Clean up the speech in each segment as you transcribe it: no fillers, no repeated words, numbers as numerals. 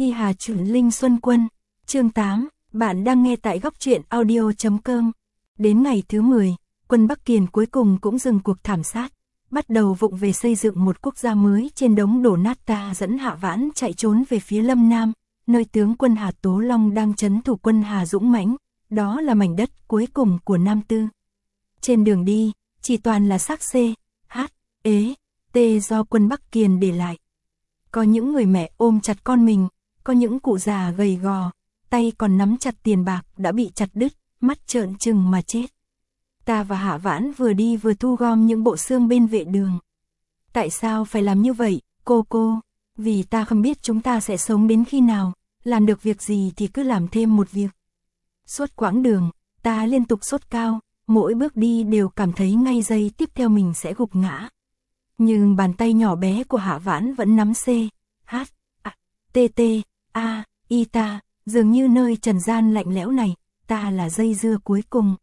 Hi Hà Chuẩn Linh Xuân Quân, chương 8, bạn đang nghe tại góc truyện audio.com. Đến ngày thứ 10, quân Bắc Kiền cuối cùng cũng dừng cuộc thảm sát, bắt đầu vụng về xây dựng một quốc gia mới trên đống đổ nát. Ta dẫn Hạ Vãn chạy trốn về phía Lâm Nam, nơi tướng quân Hà Tố Long đang trấn thủ quân Hà dũng mãnh, đó là mảnh đất cuối cùng của Nam Tư. Trên đường đi, chỉ toàn là xác C, H, ế, T do quân Bắc Kiền để lại. Có những người mẹ ôm chặt con mình, có những cụ già gầy gò, tay còn nắm chặt tiền bạc đã bị chặt đứt, mắt trợn trừng mà chết. Ta và Hạ Vãn vừa đi vừa thu gom những bộ xương bên vệ đường. Tại sao phải làm như vậy, cô? Vì ta không biết chúng ta sẽ sống đến khi nào, làm được việc gì thì cứ làm thêm một việc. Suốt quãng đường, ta liên tục sốt cao, mỗi bước đi đều cảm thấy ngay giây tiếp theo mình sẽ gục ngã. Nhưng bàn tay nhỏ bé của Hạ Vãn vẫn nắm C, H, A, T, T, A, I ta, dường như nơi trần gian lạnh lẽo này, ta là dây dưa cuối cùng.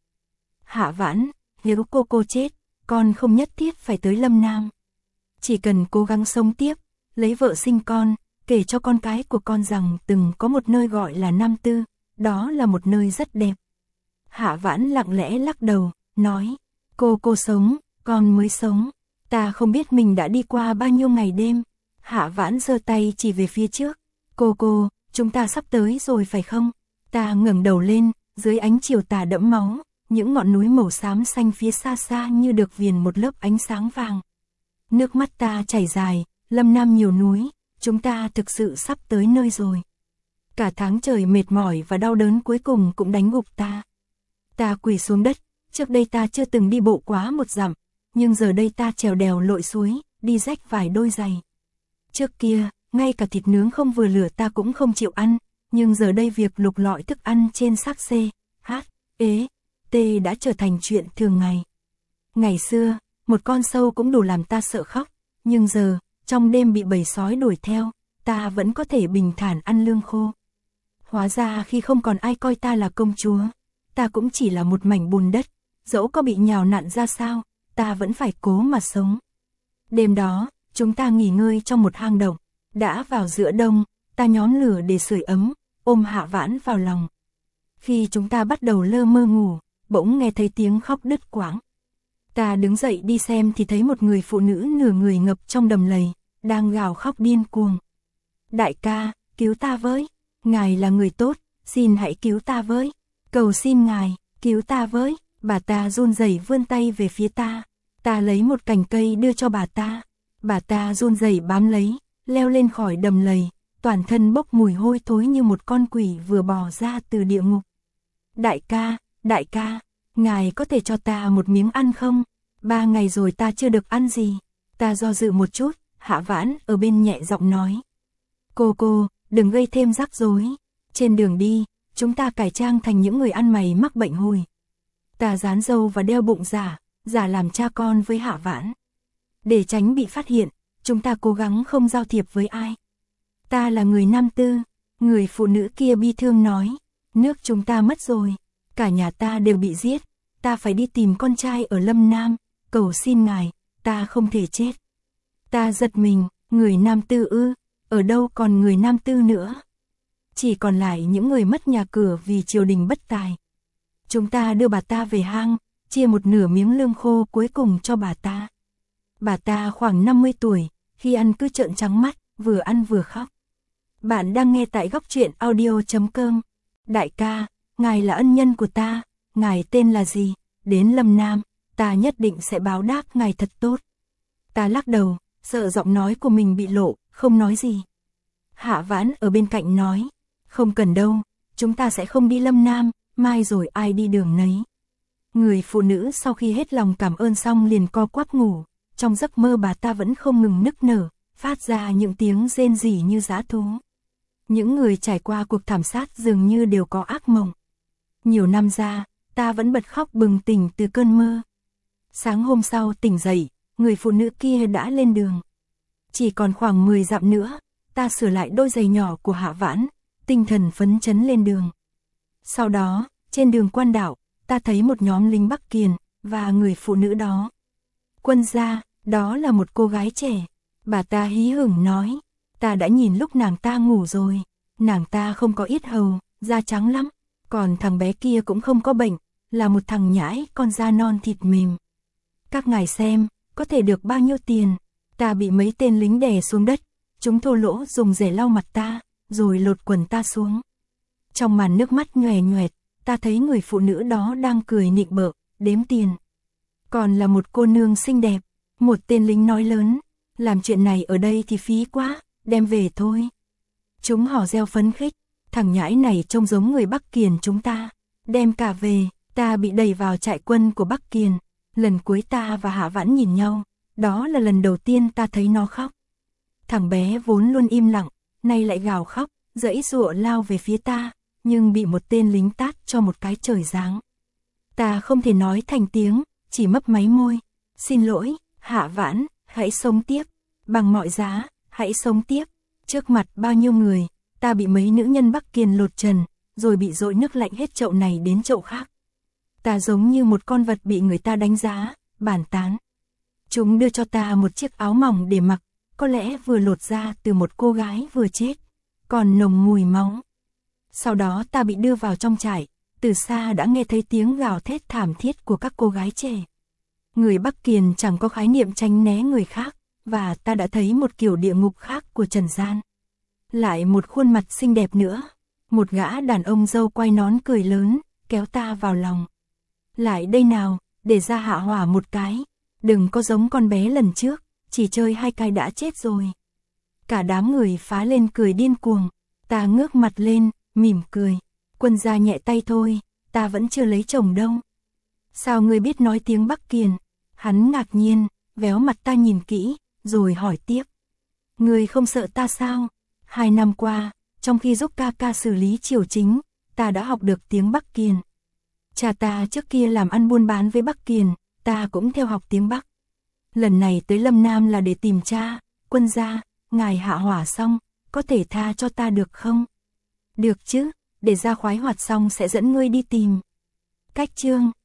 Hạ Vãn, nếu cô chết, con không nhất thiết phải tới Lâm Nam. Chỉ cần cố gắng sống tiếp, lấy vợ sinh con, kể cho con cái của con rằng từng có một nơi gọi là Nam Tư, đó là một nơi rất đẹp. Hạ Vãn lặng lẽ lắc đầu, nói, cô sống, con mới sống. Ta không biết mình đã đi qua bao nhiêu ngày đêm. Hạ Vãn giơ tay chỉ về phía trước. Cô, chúng ta sắp tới rồi phải không? Ta ngẩng đầu lên, dưới ánh chiều tà đẫm máu, những ngọn núi màu xám xanh phía xa xa như được viền một lớp ánh sáng vàng. Nước mắt ta chảy dài, Lâm Nam nhiều núi, chúng ta thực sự sắp tới nơi rồi. Cả tháng trời mệt mỏi và đau đớn cuối cùng cũng đánh gục ta. Ta quỳ xuống đất, trước đây ta chưa từng đi bộ quá 1 dặm. Nhưng giờ đây ta trèo đèo lội suối, đi rách vài đôi giày. Trước kia, ngay cả thịt nướng không vừa lửa ta cũng không chịu ăn, nhưng giờ đây việc lục lọi thức ăn trên xác C, H, ế, T đã trở thành chuyện thường ngày. Ngày xưa, một con sâu cũng đủ làm ta sợ khóc, nhưng giờ, trong đêm bị bầy sói đuổi theo, ta vẫn có thể bình thản ăn lương khô. Hóa ra khi không còn ai coi ta là công chúa, ta cũng chỉ là một mảnh bùn đất, dẫu có bị nhào nặn ra sao, ta vẫn phải cố mà sống. Đêm đó, chúng ta nghỉ ngơi trong một hang động. Đã vào giữa đông, ta nhóm lửa để sưởi ấm, ôm Hạ Vãn vào lòng. Khi chúng ta bắt đầu lơ mơ ngủ, bỗng nghe thấy tiếng khóc đứt quãng. Ta đứng dậy đi xem thì thấy một người phụ nữ nửa người ngập trong đầm lầy, đang gào khóc điên cuồng. Đại ca, cứu ta với, ngài là người tốt, xin hãy cứu ta với, cầu xin ngài, cứu ta với. Bà ta run rẩy vươn tay về phía ta. Ta lấy một cành cây đưa cho bà ta. Bà ta run rẩy bám lấy, leo lên khỏi đầm lầy, toàn thân bốc mùi hôi thối như một con quỷ vừa bò ra từ địa ngục. Đại ca, ngài có thể cho ta một miếng ăn không? 3 ngày rồi ta chưa được ăn gì. Ta do dự một chút, Hạ Vãn ở bên nhẹ giọng nói. Cô, đừng gây thêm rắc rối. Trên đường đi, chúng ta cải trang thành những người ăn mày mắc bệnh hùi. Ta dán râu và đeo bụng giả làm cha con với Hạ Vãn. Để tránh bị phát hiện, chúng ta cố gắng không giao thiệp với ai. Ta là người Nam Tư, người phụ nữ kia bi thương nói, nước chúng ta mất rồi, cả nhà ta đều bị giết, ta phải đi tìm con trai ở Lâm Nam, cầu xin ngài, ta không thể chết. Ta giật mình, người Nam Tư ư, ở đâu còn người Nam Tư nữa? Chỉ còn lại những người mất nhà cửa vì triều đình bất tài. Chúng ta đưa bà ta về hang, chia một nửa miếng lương khô cuối cùng cho bà ta. Bà ta khoảng 50 tuổi, khi ăn cứ trợn trắng mắt, vừa ăn vừa khóc. Bạn đang nghe tại góc truyện audio.com. Đại ca, ngài là ân nhân của ta, ngài tên là gì? Đến Lâm Nam, ta nhất định sẽ báo đáp ngài thật tốt. Ta lắc đầu, sợ giọng nói của mình bị lộ, không nói gì. Hạ Vãn ở bên cạnh nói, không cần đâu, chúng ta sẽ không đi Lâm Nam, mai rồi ai đi đường nấy. Người phụ nữ sau khi hết lòng cảm ơn xong liền co quắp ngủ, trong giấc mơ bà ta vẫn không ngừng nức nở, phát ra những tiếng rên rỉ như dã thú. Những người trải qua cuộc thảm sát dường như đều có ác mộng. Nhiều năm ra, ta vẫn bật khóc bừng tỉnh từ cơn mơ. Sáng hôm sau tỉnh dậy, người phụ nữ kia đã lên đường. Chỉ còn khoảng 10 dặm nữa, ta sửa lại đôi giày nhỏ của Hạ Vãn, tinh thần phấn chấn lên đường. Sau đó, trên đường quan đảo, ta thấy một nhóm lính Bắc Kiền, và người phụ nữ đó. Quân gia, đó là một cô gái trẻ. Bà ta hí hửng nói, ta đã nhìn lúc nàng ta ngủ rồi. Nàng ta không có yết hầu, da trắng lắm, còn thằng bé kia cũng không có bệnh, là một thằng nhãi con da non thịt mềm. Các ngài xem, có thể được bao nhiêu tiền? Ta bị mấy tên lính đè xuống đất, chúng thô lỗ dùng rẻ lau mặt ta, rồi lột quần ta xuống. Trong màn nước mắt nhòe nhoẹt, ta thấy người phụ nữ đó đang cười nịnh bợ, đếm tiền. Còn là một cô nương xinh đẹp, một tên lính nói lớn, làm chuyện này ở đây thì phí quá, đem về thôi. Chúng hò reo phấn khích, thằng nhãi này trông giống người Bắc Kiền chúng ta, đem cả về. Ta bị đẩy vào trại quân của Bắc Kiền, lần cuối ta và Hạ Vãn nhìn nhau, đó là lần đầu tiên ta thấy nó khóc. Thằng bé vốn luôn im lặng, nay lại gào khóc, giãy giụa lao về phía ta, nhưng bị một tên lính tát cho một cái trời giáng. Ta không thể nói thành tiếng, chỉ mấp máy môi. Xin lỗi, Hạ Vãn, hãy sống tiếp, bằng mọi giá, hãy sống tiếp. Trước mặt bao nhiêu người, ta bị mấy nữ nhân Bắc Kiền lột trần, rồi bị dội nước lạnh hết chậu này đến chậu khác. Ta giống như một con vật bị người ta đánh giá, bàn tán. Chúng đưa cho ta một chiếc áo mỏng để mặc, có lẽ vừa lột ra từ một cô gái vừa chết, còn nồng mùi máu. Sau đó ta bị đưa vào trong trại, từ xa đã nghe thấy tiếng gào thét thảm thiết của các cô gái trẻ. Người Bắc Kiền chẳng có khái niệm tránh né người khác, và ta đã thấy một kiểu địa ngục khác của trần gian. Lại một khuôn mặt xinh đẹp nữa, một gã đàn ông râu quai nón cười lớn, kéo ta vào lòng. Lại đây nào, để ra hạ hỏa một cái, đừng có giống con bé lần trước, chỉ chơi 2 cái đã chết rồi. Cả đám người phá lên cười điên cuồng, ta ngước mặt lên, mỉm cười. Quân gia nhẹ tay thôi, ta vẫn chưa lấy chồng đâu. Sao ngươi biết nói tiếng Bắc Kiền? Hắn ngạc nhiên, véo mặt ta nhìn kỹ, rồi hỏi tiếp. Ngươi không sợ ta sao? 2 năm qua, trong khi giúp ca ca xử lý triều chính, ta đã học được tiếng Bắc Kiền. Cha ta trước kia làm ăn buôn bán với Bắc Kiền, ta cũng theo học tiếng Bắc. Lần này tới Lâm Nam là để tìm cha. Quân gia, ngài hạ hỏa xong, có thể tha cho ta được không? Được chứ, để ra khoái hoạt xong sẽ dẫn ngươi đi tìm. Cách chương